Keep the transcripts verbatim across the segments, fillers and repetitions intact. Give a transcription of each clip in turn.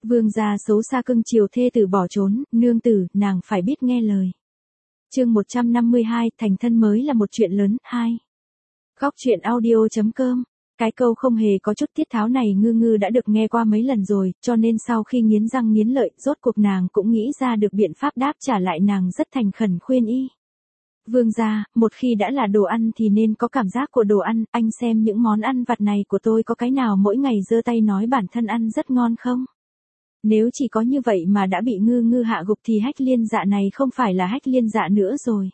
Vương gia xấu xa cưng chiều thê tử bỏ trốn, nương tử, nàng phải biết nghe lời. Chương một trăm năm mươi hai, thành thân mới là một chuyện lớn. Hai. Góc truyện audio.com. Cái câu không hề có chút tiết tháo này Ngư Ngư đã được nghe qua mấy lần rồi, cho nên sau khi nghiến răng nghiến lợi, rốt cuộc nàng cũng nghĩ ra được biện pháp đáp trả lại, nàng rất thành khẩn khuyên y. Vương gia, một khi đã là đồ ăn thì nên có cảm giác của đồ ăn, anh xem những món ăn vặt này của tôi có cái nào mỗi ngày giơ tay nói bản thân ăn rất ngon không? Nếu chỉ có như vậy mà đã bị Ngư Ngư hạ gục thì Hách Liên Dạ này không phải là Hách Liên Dạ nữa rồi.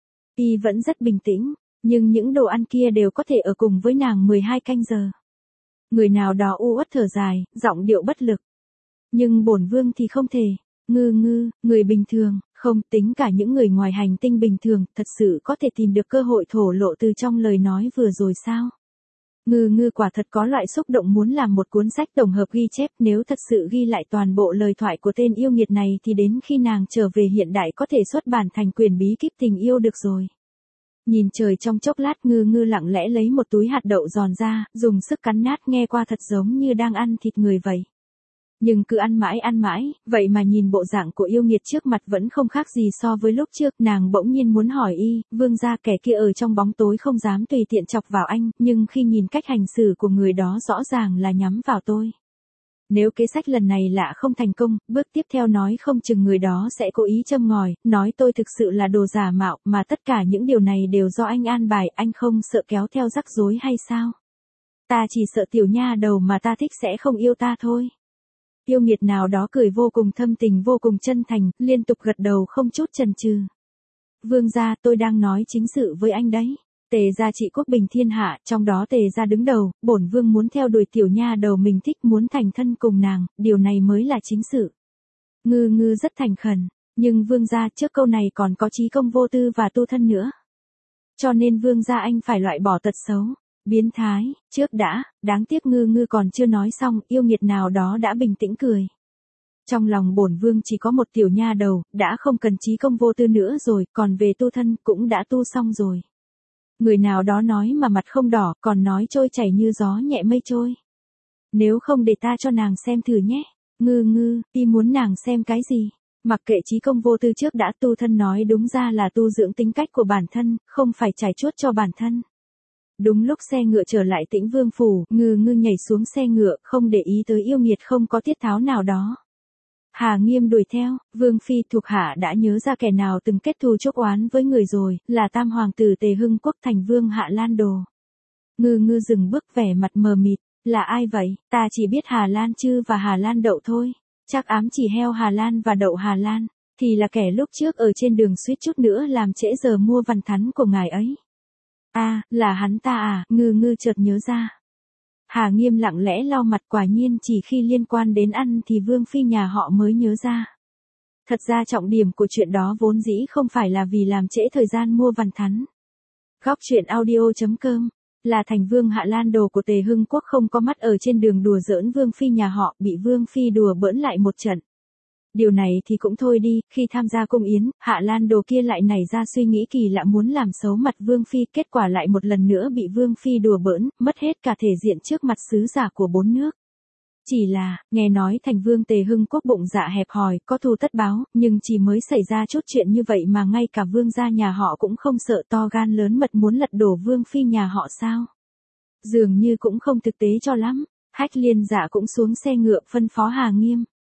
Y vẫn rất bình tĩnh, nhưng những đồ ăn kia đều có thể ở cùng với nàng mười hai canh giờ. Người nào đó u uất thở dài, giọng điệu bất lực. Nhưng bổn vương thì không thể. Ngư Ngư, người bình thường, không tính cả những người ngoài hành tinh bình thường, thật sự có thể tìm được cơ hội thổ lộ từ trong lời nói vừa rồi sao? Ngư Ngư quả thật có loại xúc động muốn làm một cuốn sách tổng hợp ghi chép, nếu thật sự ghi lại toàn bộ lời thoại của tên yêu nghiệt này thì đến khi nàng trở về hiện đại có thể xuất bản thành quyển bí kíp tình yêu được rồi. Nhìn trời trong chốc lát, Ngư Ngư lặng lẽ lấy một túi hạt đậu giòn ra, dùng sức cắn nát, nghe qua thật giống như đang ăn thịt người vậy. Nhưng cứ ăn mãi ăn mãi, vậy mà nhìn bộ dạng của yêu nghiệt trước mặt vẫn không khác gì so với lúc trước, nàng bỗng nhiên muốn hỏi y, vương gia, kẻ kia ở trong bóng tối không dám tùy tiện chọc vào anh, nhưng khi nhìn cách hành xử của người đó rõ ràng là nhắm vào tôi. Nếu kế sách lần này lạ không thành công, bước tiếp theo nói không chừng người đó sẽ cố ý châm ngòi, nói tôi thực sự là đồ giả mạo, mà tất cả những điều này đều do anh an bài, anh không sợ kéo theo rắc rối hay sao? Ta chỉ sợ tiểu nha đầu mà ta thích sẽ không yêu ta thôi. Yêu nghiệt nào đó cười vô cùng thâm tình, vô cùng chân thành, liên tục gật đầu không chút chần chừ. Vương gia, tôi đang nói chính sự với anh đấy. Tề gia trị quốc bình thiên hạ, trong đó Tề gia đứng đầu, bổn vương muốn theo đuổi tiểu nha đầu mình thích, muốn thành thân cùng nàng, điều này mới là chính sự. Ngư Ngư rất thành khẩn, nhưng vương gia, trước câu này còn có trí công vô tư và tu thân nữa. Cho nên vương gia anh phải loại bỏ tật xấu. Biến thái, trước đã, đáng tiếc Ngư Ngư còn chưa nói xong, yêu nghiệt nào đó đã bình tĩnh cười. Trong lòng bổn vương chỉ có một tiểu nha đầu, đã không cần trí công vô tư nữa rồi, còn về tu thân cũng đã tu xong rồi. Người nào đó nói mà mặt không đỏ, còn nói trôi chảy như gió nhẹ mây trôi. Nếu không để ta cho nàng xem thử nhé. Ngư Ngư, y muốn nàng xem cái gì? Mặc kệ trí công vô tư trước đã, tu thân nói đúng ra là tu dưỡng tính cách của bản thân, không phải trải chuốt cho bản thân. Đúng lúc xe ngựa trở lại Tĩnh Vương phủ, Ngư Ngư nhảy xuống xe ngựa, không để ý tới yêu nghiệt không có tiết tháo nào đó. Hà Nghiêm đuổi theo, Vương phi thuộc hạ đã nhớ ra kẻ nào từng kết thù chuốc oán với người rồi, là tam hoàng tử Tề Hưng Quốc thành vương Hạ Lan Đồ. Ngư Ngư dừng bước, vẻ mặt mờ mịt, là ai vậy? Ta chỉ biết Hà Lan Chư và Hà Lan Đậu thôi. Chắc ám chỉ heo Hà Lan và đậu Hà Lan, thì là kẻ lúc trước ở trên đường suýt chút nữa làm trễ giờ mua văn thắn của ngài ấy. À, là hắn ta à? Ngư Ngư chợt nhớ ra. Hà Nghiêm lặng lẽ lau mặt, quả nhiên chỉ khi liên quan đến ăn thì Vương phi nhà họ mới nhớ ra. Thật ra trọng điểm của chuyện đó vốn dĩ không phải là vì làm trễ thời gian mua văn thắn. Góc truyện audio.com. Là thành vương Hạ Lan Đồ của Tề Hưng Quốc không có mắt ở trên đường đùa giỡn Vương phi nhà họ, bị Vương phi đùa bỡn lại một trận. Điều này thì cũng thôi đi, khi tham gia cung yến, Hạ Lan Đồ kia lại nảy ra suy nghĩ kỳ lạ muốn làm xấu mặt Vương phi, kết quả lại một lần nữa bị Vương phi đùa bỡn, mất hết cả thể diện trước mặt sứ giả của bốn nước. Chỉ là, nghe nói thành vương Tề Hưng Quốc bụng dạ hẹp hòi, có thù tất báo, nhưng chỉ mới xảy ra chút chuyện như vậy mà ngay cả vương gia nhà họ cũng không sợ, to gan lớn mật muốn lật đổ Vương phi nhà họ sao? Dường như cũng không thực tế cho lắm. Hách Liên Dạ cũng xuống xe ngựa, phân phó Hà Nghiêm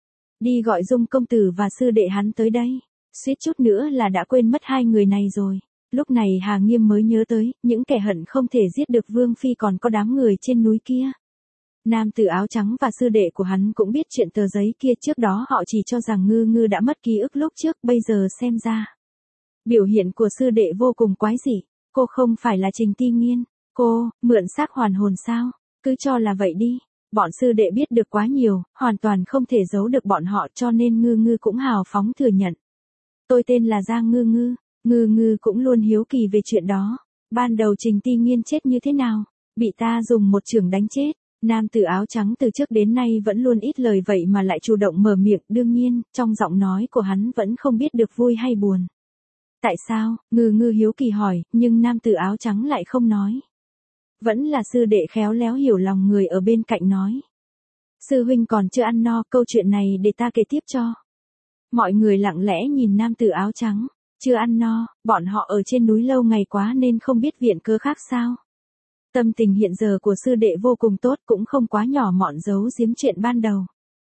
đi gọi Dung công tử và sư đệ hắn tới đây. Suýt chút nữa là đã quên mất hai người này rồi. Lúc này Hà Nghiêm mới nhớ tới, những kẻ hận không thể giết được Vương phi còn có đám người trên núi kia. Nam tử áo trắng và sư đệ của hắn cũng biết chuyện tờ giấy kia, trước đó họ chỉ cho rằng Ngư Ngư đã mất ký ức lúc trước, bây giờ xem ra. Biểu hiện của sư đệ vô cùng quái dị, cô không phải là Trình Ti Nghiên, cô, mượn xác hoàn hồn sao, cứ cho là vậy đi. Bọn sư đệ biết được quá nhiều, hoàn toàn không thể giấu được bọn họ, cho nên Ngư Ngư cũng hào phóng thừa nhận. Tôi tên là Giang Ngư Ngư. Ngư Ngư cũng luôn hiếu kỳ về chuyện đó. Ban đầu Trình Ti Nghiên chết như thế nào? Bị ta dùng một chưởng đánh chết. Nam tử áo trắng từ trước đến nay vẫn luôn ít lời vậy mà lại chủ động mở miệng, đương nhiên, trong giọng nói của hắn vẫn không biết được vui hay buồn. Tại sao? Ngư Ngư hiếu kỳ hỏi, nhưng nam tử áo trắng lại không nói. Vẫn là sư đệ khéo léo hiểu lòng người ở bên cạnh nói. Sư huynh còn chưa ăn no, câu chuyện này để ta kể tiếp cho. Mọi người lặng lẽ nhìn nam tử áo trắng, chưa ăn no, bọn họ ở trên núi lâu ngày quá nên không biết viện cớ khác sao. Tâm tình hiện giờ của sư đệ vô cùng tốt, cũng không quá nhỏ mọn giấu giếm chuyện ban đầu.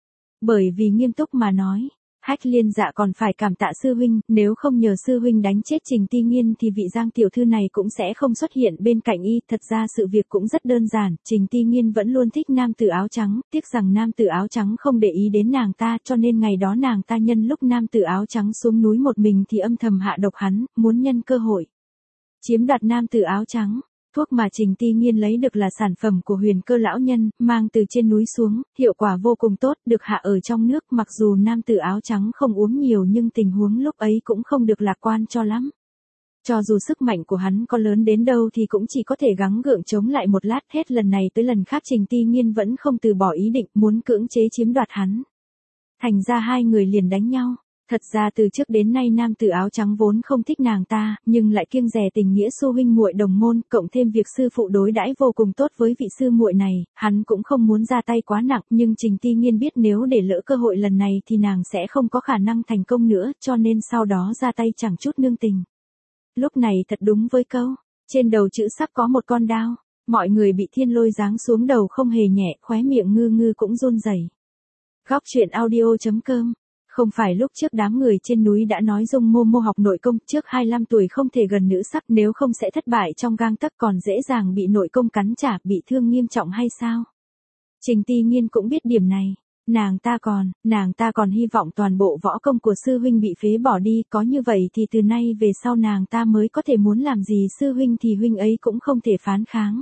Bởi vì nghiêm túc mà nói, Hách Liên Dạ còn phải cảm tạ sư huynh, nếu không nhờ sư huynh đánh chết Trình Ti Nghiên thì vị Giang tiểu thư này cũng sẽ không xuất hiện bên cạnh y. Thật ra sự việc cũng rất đơn giản, Trình Ti Nghiên vẫn luôn thích nam tử áo trắng, tiếc rằng nam tử áo trắng không để ý đến nàng ta, cho nên ngày đó nàng ta nhân lúc nam tử áo trắng xuống núi một mình thì âm thầm hạ độc hắn, muốn nhân cơ hội chiếm đoạt nam tử áo trắng. Thuốc mà Trình Ti Nghiên lấy được là sản phẩm của Huyền Cơ lão nhân, mang từ trên núi xuống, hiệu quả vô cùng tốt, được hạ ở trong nước, mặc dù nam tử áo trắng không uống nhiều nhưng tình huống lúc ấy cũng không được lạc quan cho lắm. Cho dù sức mạnh của hắn có lớn đến đâu thì cũng chỉ có thể gắng gượng chống lại một lát, hết lần này tới lần khác Trình Ti Nghiên vẫn không từ bỏ ý định muốn cưỡng chế chiếm đoạt hắn. Thành ra hai người liền đánh nhau. Thật ra từ trước đến nay nam tử áo trắng vốn không thích nàng ta, nhưng lại kiêng dè tình nghĩa sư huynh muội đồng môn, cộng thêm việc sư phụ đối đãi vô cùng tốt với vị sư muội này, hắn cũng không muốn ra tay quá nặng, nhưng Trình Ti Nghiên biết nếu để lỡ cơ hội lần này thì nàng sẽ không có khả năng thành công nữa, cho nên sau đó ra tay chẳng chút nương tình. Lúc này thật đúng với câu, trên đầu chữ sắc có một con đao, mọi người bị thiên lôi giáng xuống đầu không hề nhẹ, khóe miệng ngư ngư cũng run rẩy. Góc truyện audio chấm com. Không phải lúc trước đám người trên núi đã nói Dung Mô Mô học nội công trước hai mươi lăm tuổi không thể gần nữ sắc, nếu không sẽ thất bại trong gang tấc, còn dễ dàng bị nội công cắn trả, bị thương nghiêm trọng hay sao? Trình Ti Nghiên cũng biết điểm này. Nàng ta còn, nàng ta còn hy vọng toàn bộ võ công của sư huynh bị phế bỏ đi, có như vậy thì từ nay về sau nàng ta mới có thể muốn làm gì sư huynh thì huynh ấy cũng không thể phán kháng.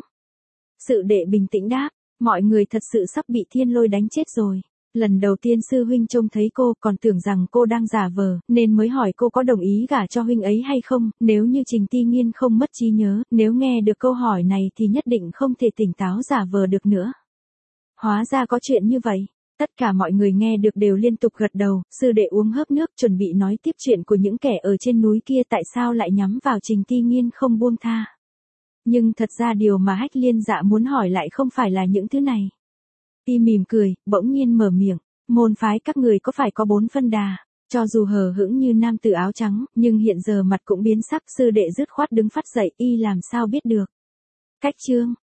Sự đệ bình tĩnh đáp, mọi người thật sự sắp bị thiên lôi đánh chết rồi. Lần đầu tiên sư huynh trông thấy cô còn tưởng rằng cô đang giả vờ, nên mới hỏi cô có đồng ý gả cho huynh ấy hay không, nếu như Trình Ti Nghiên không mất trí nhớ, nếu nghe được câu hỏi này thì nhất định không thể tỉnh táo giả vờ được nữa. Hóa ra có chuyện như vậy. Tất cả mọi người nghe được đều liên tục gật đầu, sư đệ uống hớp nước chuẩn bị nói tiếp chuyện của những kẻ ở trên núi kia tại sao lại nhắm vào Trình Ti Nghiên không buông tha. Nhưng thật ra điều mà Hách Liên Dạ muốn hỏi lại không phải là những thứ này. Y mỉm cười, bỗng nhiên mở miệng, môn phái các người có phải có bốn phân đà, cho dù hờ hững như nam tử áo trắng, nhưng hiện giờ mặt cũng biến sắc, sư đệ dứt khoát đứng phát dậy, y làm sao biết được. Cách chương,